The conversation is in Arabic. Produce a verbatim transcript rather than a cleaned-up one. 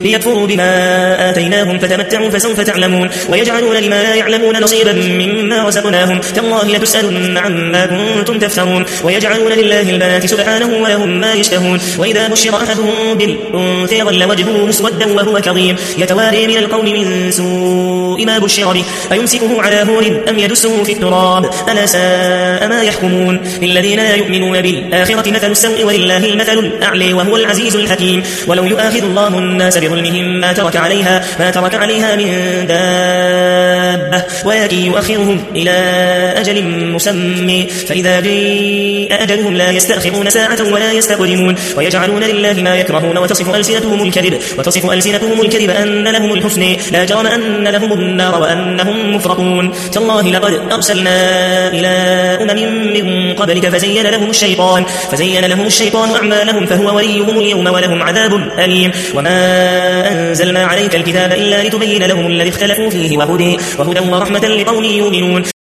ليكفروا بما آتيناهم فتمتعوا فسوف تعلمون ويجعلون لما لا يعلمون نصيبا مما رزقناهم تالله لتسألن عما كنتم تفترون ويجعلون لله البنات سبحانه ولهم ما يشتهون وإذا بشر أحدهم بالأنثى ظل وجهه مسودا وهو كظيم يتواري من القوم من سوء ما بشر به أيمسكه على هون أم يدسه في التراب ألا ساء ما يحكمون للذين لا يؤمنون بالآخرة مثل السوء ولله المثل الأعلى وهو العزيز الحكيم ولو يؤاخذ الله الناس بظلمهم ما ترك عليها ما ترك عليها من دابة ولكن يؤخرهم إلى أجل مسمى فإذا جاء أجلهم لا يستأخرون ساعة ولا يستقدمون ويجعلون لله ما يكرهون وتصف ألسنتهم الكذب وتصف ألسنتهم الكذب أن لهم الحسنى لا جرم أن لهم النار وأنهم مفرطون تالله لقد أرسلنا إلى أمم من قبلك فزين لهم الشيطان فزين لهم الشيطان أعمالهم فهو وليهم اليوم ولهم عذاب أليم وما أنزلنا عليك الكتاب إلا لتبين لهم الذي اختلفوا فيه وهدى وهدى ورحمة لقوم يؤمنون